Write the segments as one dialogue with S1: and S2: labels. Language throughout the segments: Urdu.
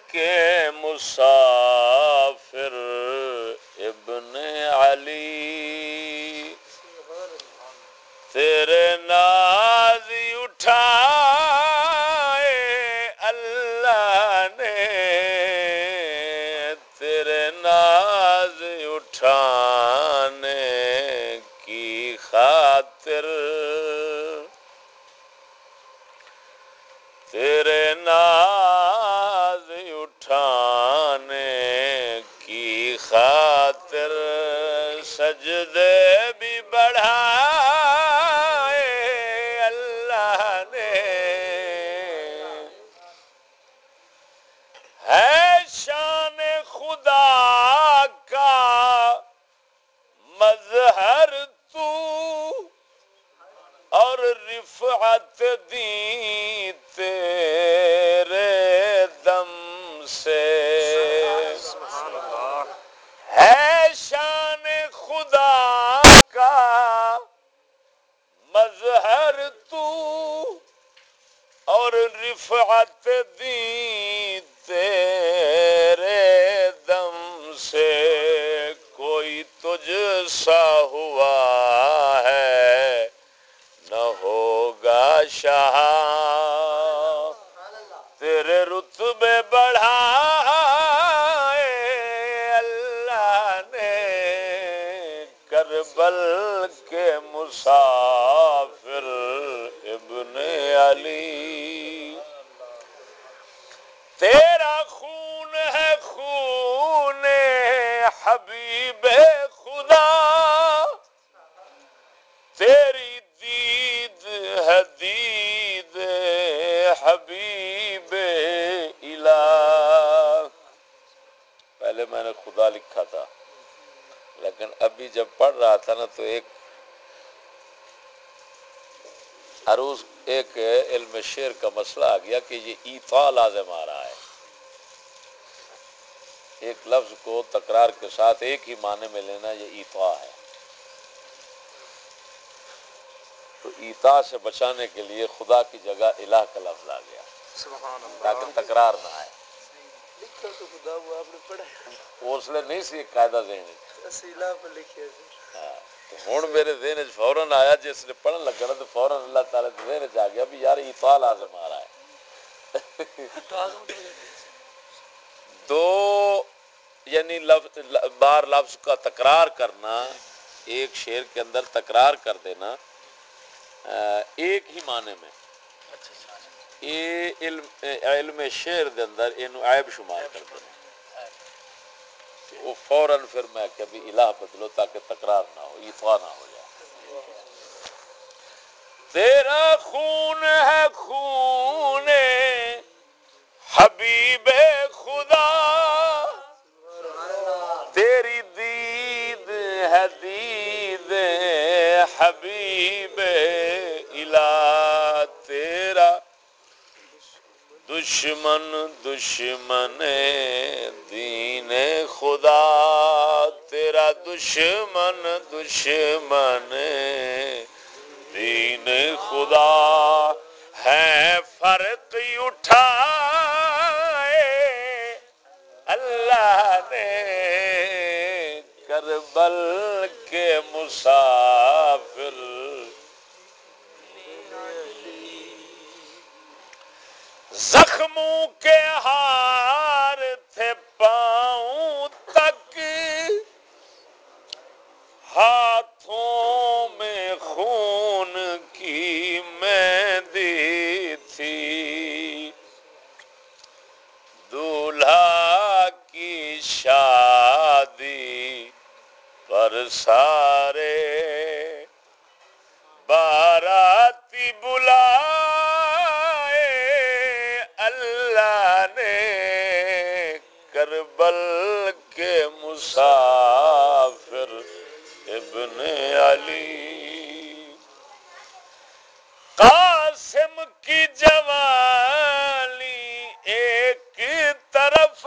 S1: کے مسافر ابن علی، تیرے ناز اٹھائے اللہ نے، تیرے ناز اٹھانے کی خاطر، تیرے ناز اٹھانے کی خاطر سجدے بھی بڑھائے اللہ نے، ہے شان خدا کا مظہر تو، اور رفعت دی تیرے دم سے، ہے شان خدا کا مظہر تو، اور رفعت دی تیرے دم سے، کوئی تجھ سا ہوا ہے نہ ہوگا شاہ، تیرے رتبے بڑھائے اللہ نے، کربل کے مسافر ابن علی، تیرا خون ہے خون حبیب خدا، تیری دید ہے دید حبیب الہ۔ پہلے میں نے خدا لکھا تھا، لیکن ابھی جب پڑھ رہا تھا نا تو ایک عروض، ایک علم شعر کا مسئلہ آ گیا کہ یہ ایطا لازم آ رہا ہے، ایک لفظ کو تکرار کے ساتھ ایک ہی معنی میں لینا، یہ ایطا ہے۔ تو ایطا سے بچانے کے لیے خدا کی جگہ الہ کا لفظ آ گیا، سبحان اللہ، تاکہ تکرار نہ آئے۔ لکھا تو خدا وہ آپ نے پڑھا وہ اس لیے نہیں سی ایک قاعدہ ذہن الہ پہ لکھیا سی۔ ہوں میرے ذہن فوراً آیا، جس نے پڑھن لگا نا تو فوراً اللہ تعالیٰ کے ذہن آ گیا بھی یار ایطا لازم آ رہا ہے۔ دو یعنی بار لفظ کا تکرار کرنا، ایک شعر کے اندر تکرار کر دینا ایک ہی معنی میں، یہ علم شعر دے اندر اینو عیب شمار کر دینا، وہ فوراً پھر میں کہ بھی الہ بدلو تاکہ تکرار نہ ہو، ایطا نہ ہو جائے۔ تیرا خون ہے خون حبیب خدا، تیری دید ہے دید حبیب الہ، تیرا دشمن دشمن دین خدا، تیرا دشمن دشمن دین خدا، ہے فرق اٹھائے اللہ نے، کربل کے مسافر زخموں کے ہار تھے پاؤں تک، ہاتھوں میں خون کی مہندی تھی، دولہا کی شادی پر سارے باراتی بلائے اللہ نے، کربل کے مسافر ابن علی، قاسم کی جوانی ایک طرف،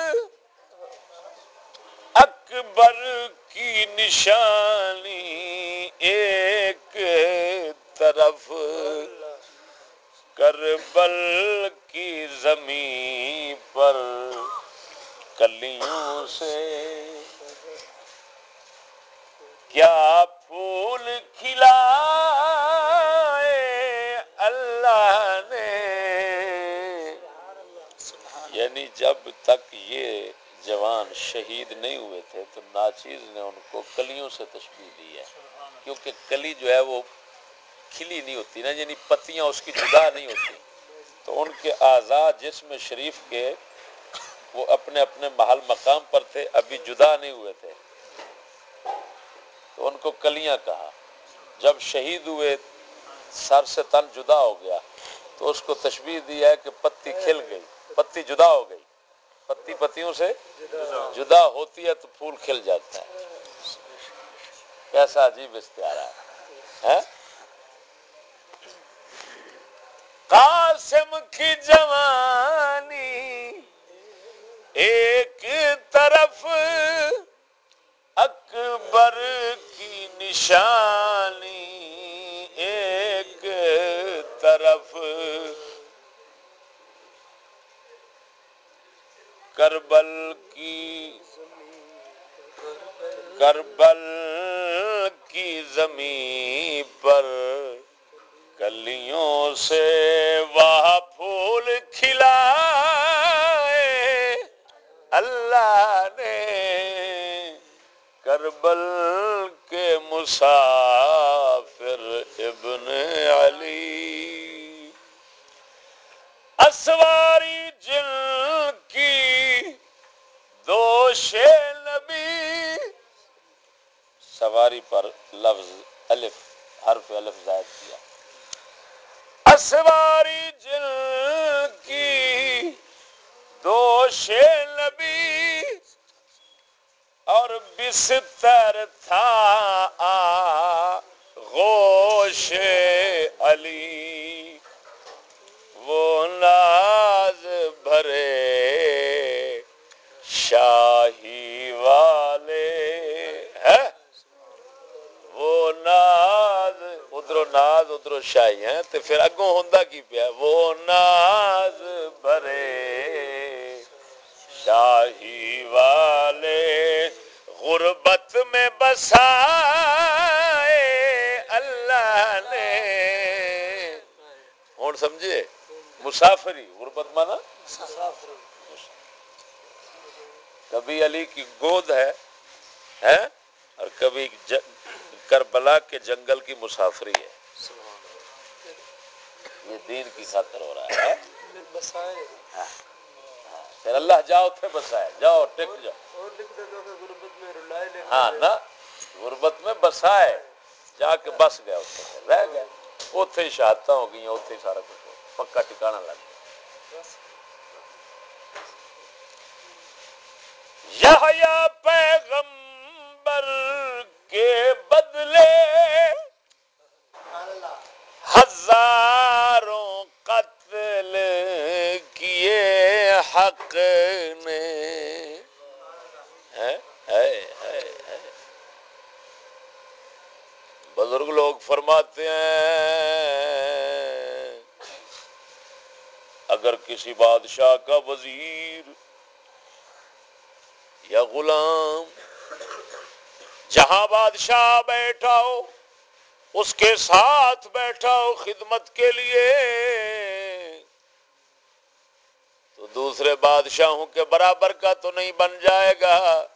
S1: اکبر کی نشانی ایک طرف، کربل کی زمین پر کلیوں سے کیا پھول کھلائے اللہ نے. یعنی جب تک یہ جوان شہید نہیں ہوئے تھے تو ناچیز نے ان کو کلیوں سے تشبیہ دی ہے، کیونکہ کلی جو ہے وہ کھلی نہیں ہوتی نا، یعنی پتیاں اس کی جدا نہیں ہوتی، تو ان کے اعضاء جسم شریف کے وہ اپنے اپنے محل مقام پر تھے، ابھی جدا نہیں ہوئے تھے، تو ان کو کلیاں کہا. جب شہید ہوئے سر سے تن جدا ہو گیا تو اس کو تشبیہ دیا ہے کہ پتی کھل گئی، پتی جدا ہو گئی، پتی پتیوں سے جدا ہوتی ہے تو پھول کھل جاتا ہے. کیسا عجیب استعارہ ہے. قاسم کی جوانی ایک طرف، اکبر کی نشانی ایک طرف، کربل کی زمین پر کلیوں سے وہ پھول کھلائے اللہ نے. کربل کے مسافر ابن علی، اسواری جن کی دوش نبی. سواری پر لفظ الف، حرف الف زائد کیا. اسواری جن کی دوش نبی اور بستر تھا آغوش علی. وہ ناز بھرے شاہی والے ہیں، وہ ناز ادھر شاہی ہیں تو پھر اگوں ہوندا کی پیا، وہ ناز بھرے شاہی والے غربت میں بسائے اللہ نے. ہوں سمجھے، مسافری غربت مانا مسافری. کبھی علی کی گود ہے اور کبھی کربلا کے جنگل کی مسافری ہے. یہ دین کی خاطر ہو رہا ہے. پھر اللہ جاؤ تھے بسائے، جاؤ ٹک جاؤ. اور لکھ دے دو کہ غربت میں رلائے لے، ہاں نا، غربت میں بسائے، جا کے بس گیا اتنے رہ گئے، اتنے ہی شہادتیں ہو گئی، اتنے ہی سارا کچھ پکا ٹھکانا لگ گیا. یحییٰ پیغمبر کے بدلے ہزاروں قتل کیے حق نے. بزرگ لوگ فرماتے ہیں اگر کسی بادشاہ کا وزیر یا غلام جہاں بادشاہ بیٹھا ہو اس کے ساتھ بیٹھا ہو خدمت کے لیے تو دوسرے بادشاہوں کے برابر کا تو نہیں بن جائے گا.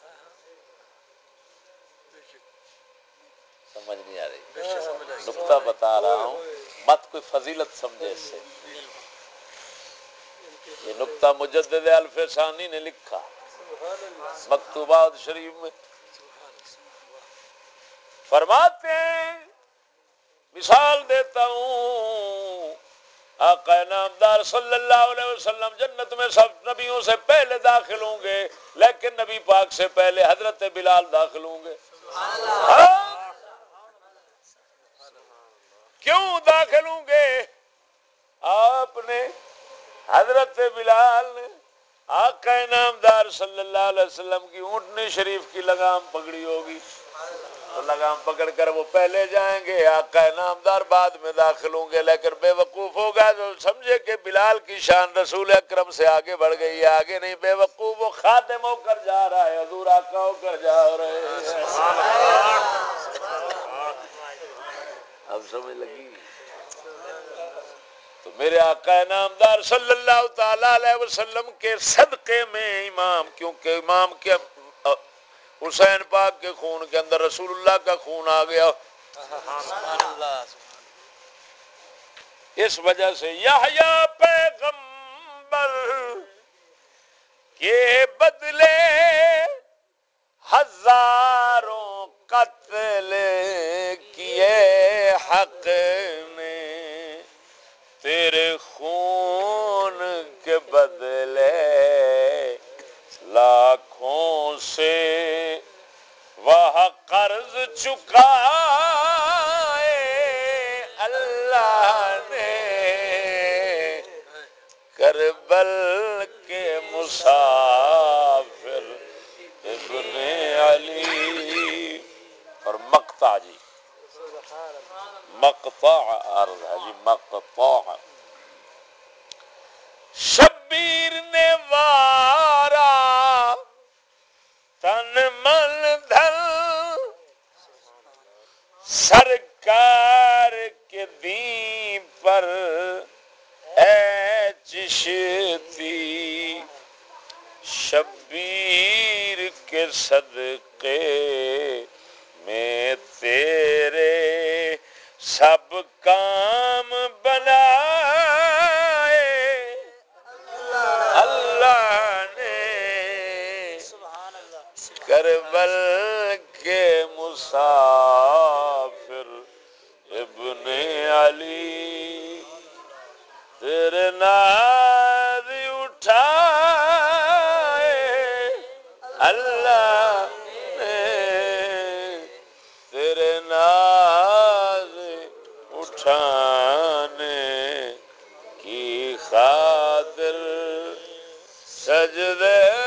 S1: سمجھ نہیں آ رہی، نقطہ بتا رہا ہوں، مت کوئی فضیلت سمجھے اس سے. یہ نقطہ مجدد الف ثانی نے لکھا مکتوبات شریف میں. فرماتے ہیں، مثال دیتا ہوں، آقا نامدار صلی اللہ علیہ وسلم جنت میں سب نبیوں سے پہلے داخل ہوں گے، لیکن نبی پاک سے پہلے حضرت بلال داخل ہوں گے. کیوں داخل ہوں گے؟ آپ نے حضرت بلال نے آقا نامدار صلی اللہ علیہ وسلم کی اونٹنی شریف کی لگام پکڑی ہوگی تو لگام پکڑ کر وہ پہلے جائیں گے، آقا نامدار بعد میں داخل ہوں گے، لیکن بے وقوف ہوگا تو سمجھے کہ بلال کی شان رسول اکرم سے آگے بڑھ گئی ہے، آگے نہیں، بے وقوف وہ خاتم ہو کر جا رہا ہے، حضور آقا ہو کر جا رہے ہیں۔ اب سمجھ لگی؟ تو میرے آقا نامدار صلی اللہ تعالی علیہ وسلم کے صدقے میں امام، کیونکہ امام کے حسین پاک کے خون کے اندر رسول اللہ کا خون آ گیا، اس وجہ سے یحییٰ پیغمبر کے بدلے ہزاروں قتل کیے حق نے، تیرے خون کے بدلے لاکھوں سے وہ قرض چکائے اللہ نے، کربل کے مسافر ابن علی۔ اور مقطع جی، مقطع عرض ہے جی، مقطع شبیر نے وارا تن من دھن سرکار کے دین پر اے چشتی، شبیر کے صدقے میں تیرے سب کام بنائے اللہ نے، کربل کے مسافر ابن علی، تیرے ناز اٹھائے اللہ نے، تیرے ناز اٹھانے کی خاطر سجدے